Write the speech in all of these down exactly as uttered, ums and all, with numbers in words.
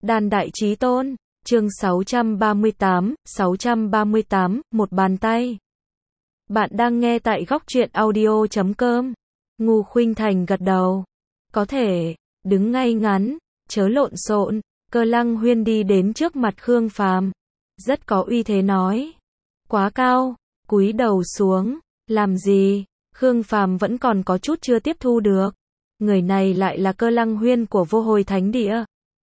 Đàn Đại Chí Tôn, chương sáu trăm ba mươi tám, sáu trăm ba mươi tám, một bàn tay. Bạn đang nghe tại góc truyện audio chấm com. Ngô Khuynh Thành gật đầu. Có thể, đứng ngay ngắn, chớ lộn xộn. Cơ Lăng Huyên đi đến trước mặt Khương Phàm, rất có uy thế nói. Quá cao, cúi đầu xuống, làm gì? Khương Phàm vẫn còn có chút chưa tiếp thu được. Người này lại là Cơ Lăng Huyên của Vô Hồi Thánh Địa.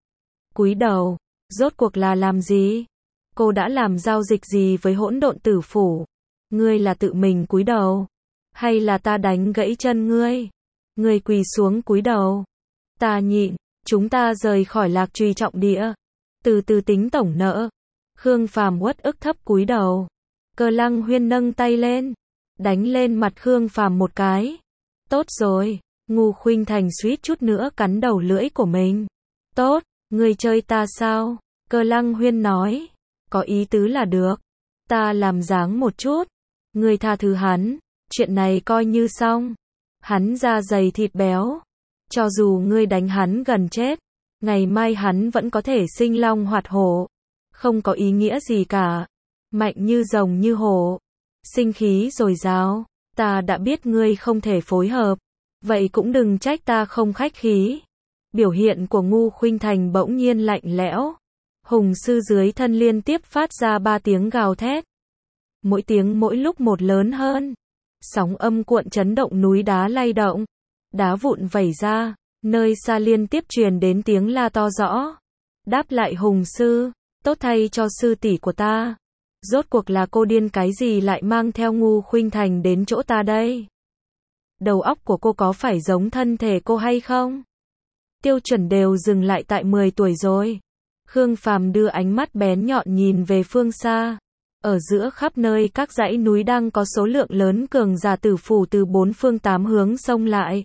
Cúi đầu, rốt cuộc là làm gì? Cô đã làm giao dịch gì với Hỗn Độn Tử Phủ? Ngươi là tự mình cúi đầu, hay là ta đánh gãy chân ngươi? Ngươi quỳ xuống cúi đầu. Ta nhịn, chúng ta rời khỏi Lạc Truy trọng địa, từ từ tính tổng nợ. Khương Phàm uất ức thấp cúi đầu. Cơ Lăng Huyên nâng tay lên, đánh lên mặt Khương Phàm một cái. Tốt rồi. Ngô Khuynh Thành suýt chút nữa cắn đầu lưỡi của mình. Tốt, ngươi chơi ta sao? Cơ Lăng Huyên nói. Có ý tứ là được. Ta làm dáng một chút. Ngươi tha thứ hắn, chuyện này coi như xong. Hắn da dày thịt béo. Cho dù ngươi đánh hắn gần chết, ngày mai hắn vẫn có thể sinh long hoạt hổ. Không có ý nghĩa gì cả. Mạnh như rồng như hổ. Sinh khí dồi dào. Ta đã biết ngươi không thể phối hợp. Vậy cũng đừng trách ta không khách khí. Biểu hiện của Ngô Khuynh Thành bỗng nhiên lạnh lẽo. Hùng sư dưới thân liên tiếp phát ra ba tiếng gào thét. Mỗi tiếng mỗi lúc một lớn hơn. Sóng âm cuộn chấn động núi đá lay động. Đá vụn vẩy ra. Nơi xa liên tiếp truyền đến tiếng la to rõ. Đáp lại Hùng sư. Tốt thay cho sư tỷ của ta. Rốt cuộc là cô điên cái gì lại mang theo Ngô Khuynh Thành đến chỗ ta đây? Đầu óc của cô có phải giống thân thể cô hay không? Tiêu chuẩn đều dừng lại tại mười tuổi rồi. Khương Phàm đưa ánh mắt bén nhọn nhìn về phương xa. Ở giữa khắp nơi các dãy núi đang có số lượng lớn cường giả tử phủ từ bốn phương tám hướng xông lại.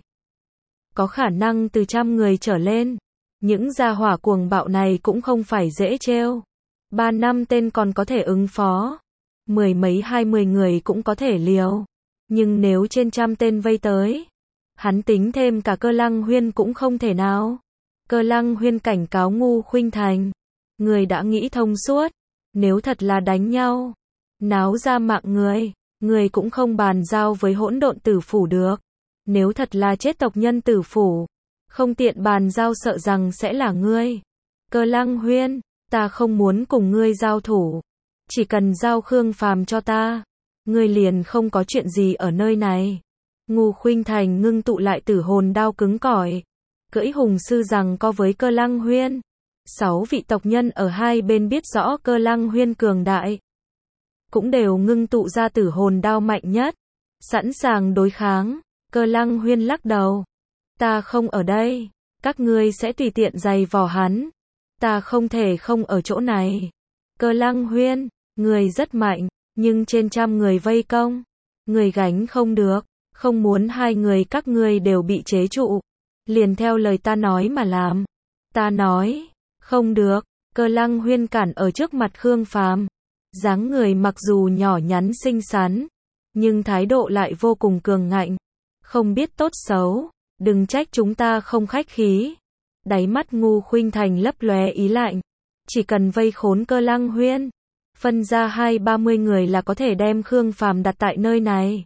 Có khả năng từ trăm người trở lên. Những gia hỏa cuồng bạo này cũng không phải dễ trêu. Ba năm tên còn có thể ứng phó. Mười mấy hai mươi người cũng có thể liều. Nhưng nếu trên trăm tên vây tới, hắn tính thêm cả Cơ Lăng Huyên cũng không thể nào. Cơ Lăng Huyên cảnh cáo Ngô Khuynh Thành. Người đã nghĩ thông suốt. Nếu thật là đánh nhau, náo ra mạng người, người cũng không bàn giao với Hỗn Độn Tử Phủ được. Nếu thật là chết tộc nhân Tử Phủ, không tiện bàn giao sợ rằng sẽ là ngươi. Cơ Lăng Huyên, ta không muốn cùng ngươi giao thủ. Chỉ cần giao Khương Phàm cho ta, ngươi liền không có chuyện gì ở nơi này. Ngô Khuynh Thành ngưng tụ lại tử hồn đao cứng cỏi, cưỡi hùng sư rằng co với Cơ Lăng Huyên. Sáu vị tộc nhân ở hai bên biết rõ Cơ Lăng Huyên cường đại, cũng đều ngưng tụ ra tử hồn đao mạnh nhất, sẵn sàng đối kháng. Cơ Lăng Huyên lắc đầu. Ta không ở đây, các ngươi sẽ tùy tiện giày vò hắn. Ta không thể không ở chỗ này. Cơ Lăng Huyên, người rất mạnh, nhưng trên trăm người vây công, người gánh không được. Không muốn hai người các ngươi đều bị chế trụ, liền theo lời ta nói mà làm. Ta nói, không được. Cơ Lăng Huyên cản ở trước mặt Khương Phàm. Dáng người mặc dù nhỏ nhắn xinh xắn, nhưng thái độ lại vô cùng cường ngạnh. Không biết tốt xấu, đừng trách chúng ta không khách khí. Đáy mắt Ngô Khuynh Thành lấp lóe ý lạnh. Chỉ cần vây khốn Cơ Lăng Huyên, phân ra hai ba mươi người là có thể đem Khương Phàm đặt tại nơi này.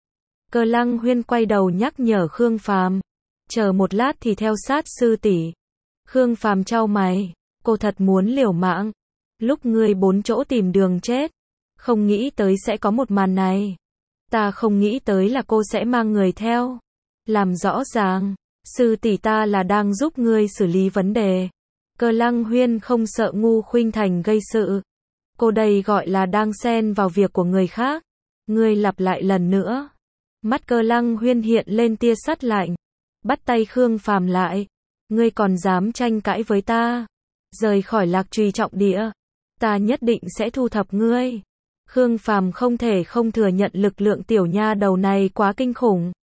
Cơ Lăng Huyên quay đầu nhắc nhở Khương Phàm. Chờ một lát thì theo sát sư tỷ. Khương Phàm chau mày. Cô thật muốn liều mạng. Lúc ngươi bốn chỗ tìm đường chết, không nghĩ tới sẽ có một màn này. Ta không nghĩ tới là cô sẽ mang người theo. Làm rõ ràng, sư tỷ ta là đang giúp ngươi xử lý vấn đề. Cơ Lăng Huyên không sợ Ngô Khuynh Thành gây sự. Cô đây gọi là đang xen vào việc của người khác. Ngươi lặp lại lần nữa. Mắt Cơ Lăng Huyên hiện lên tia sắt lạnh. Bắt tay Khương Phàm lại. Ngươi còn dám tranh cãi với ta? Rời khỏi Lạc Truy trọng địa, ta nhất định sẽ thu thập ngươi. Khương Phàm không thể không thừa nhận lực lượng tiểu nha đầu này quá kinh khủng.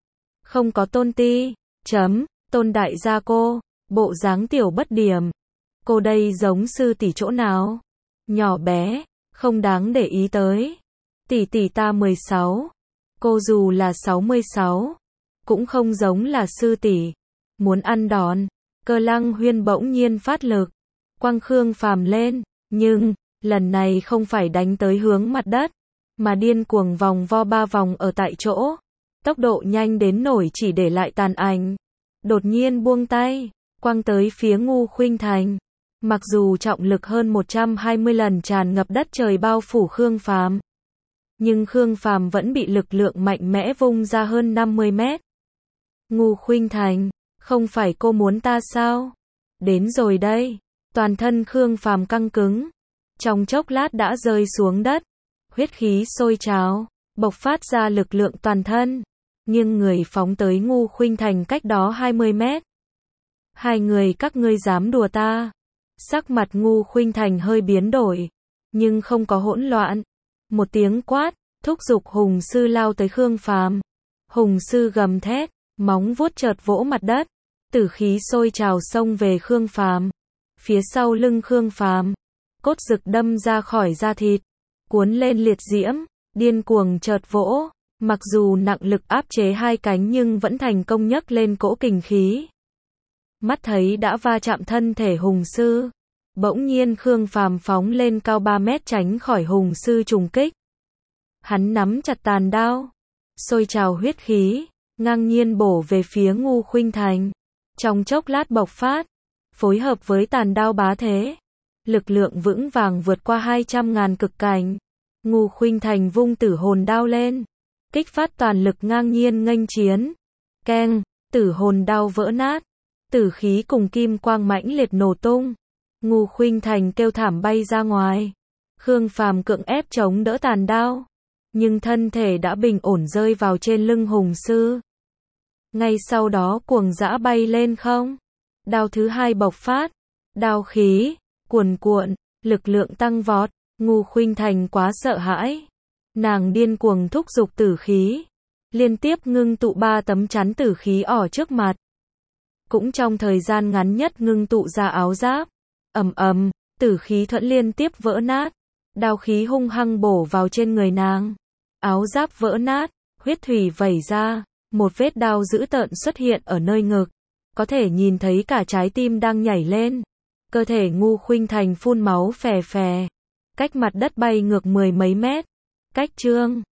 Không có tôn ti, chấm, tôn đại gia cô, bộ dáng tiểu bất điểm. Cô đây giống sư tỷ chỗ nào? Nhỏ bé, không đáng để ý tới. Tỷ tỷ ta mười sáu, cô dù là sáu mươi sáu, cũng không giống là sư tỷ. Muốn ăn đòn. Cơ Lăng Huyên bỗng nhiên phát lực. quăng Khương Phàm lên, nhưng, lần này không phải đánh tới hướng mặt đất, mà điên cuồng vòng vo ba vòng ở tại chỗ, tốc độ nhanh đến nổi chỉ để lại tàn ảnh. Đột nhiên buông tay, quăng tới phía Ngô Khuynh Thành. Mặc dù trọng lực hơn một trăm hai mươi lần tràn ngập đất trời bao phủ Khương Phàm, nhưng Khương Phàm vẫn bị lực lượng mạnh mẽ vung ra hơn năm mươi mét. Ngô Khuynh Thành, không phải cô muốn ta sao? Đến rồi đây. Toàn thân Khương Phàm căng cứng, trong chốc lát đã rơi xuống đất, huyết khí sôi trào, bộc phát ra lực lượng toàn thân, nhưng người phóng tới Ngô Khuynh Thành cách đó hai mươi mét. Hai người các ngươi dám đùa ta? Sắc mặt Ngô Khuynh Thành hơi biến đổi, nhưng không có hỗn loạn. Một tiếng quát, thúc giục hùng sư lao tới Khương Phàm. Hùng sư gầm thét, móng vuốt chợt vỗ mặt đất, tử khí sôi trào xông về Khương Phàm. Phía sau lưng Khương Phàm, cốt rực đâm ra khỏi da thịt, cuốn lên liệt diễm, điên cuồng chợt vỗ, mặc dù nặng lực áp chế hai cánh nhưng vẫn thành công nhấc lên cỗ kình khí. Mắt thấy đã va chạm thân thể hùng sư, bỗng nhiên Khương Phàm phóng lên cao ba mét tránh khỏi hùng sư trùng kích. Hắn nắm chặt tàn đao, sôi trào huyết khí, ngang nhiên bổ về phía Ngô Khuynh Thành. Trong chốc lát bộc phát, phối hợp với tàn đao bá thế, lực lượng vững vàng vượt qua hai trăm ngàn cực cảnh. Ngô Khuynh Thành vung tử hồn đao lên, kích phát toàn lực ngang nhiên nghênh chiến. Keng, tử hồn đao vỡ nát, tử khí cùng kim quang mãnh liệt nổ tung. Ngô Khuynh Thành kêu thảm bay ra ngoài. Khương Phàm cưỡng ép chống đỡ tàn đao, nhưng thân thể đã bình ổn rơi vào trên lưng hùng sư. Ngay sau đó cuồng dã bay lên không. Đao thứ hai bộc phát, đao khí cuồn cuộn, lực lượng tăng vọt. Ngô Khuynh Thành quá sợ hãi, nàng điên cuồng thúc giục tử khí, liên tiếp ngưng tụ ba tấm chắn tử khí ở trước mặt. Cũng trong thời gian ngắn nhất ngưng tụ ra áo giáp. Ầm ầm, tử khí thuẫn liên tiếp vỡ nát, đao khí hung hăng bổ vào trên người nàng. Áo giáp vỡ nát, huyết thủy vẩy ra, một vết đao dữ tợn xuất hiện ở nơi ngực, có thể nhìn thấy cả trái tim đang nhảy lên. Cơ thể Ngô Khuynh Thành phun máu phè phè, cách mặt đất bay ngược mười mấy mét. Cách chương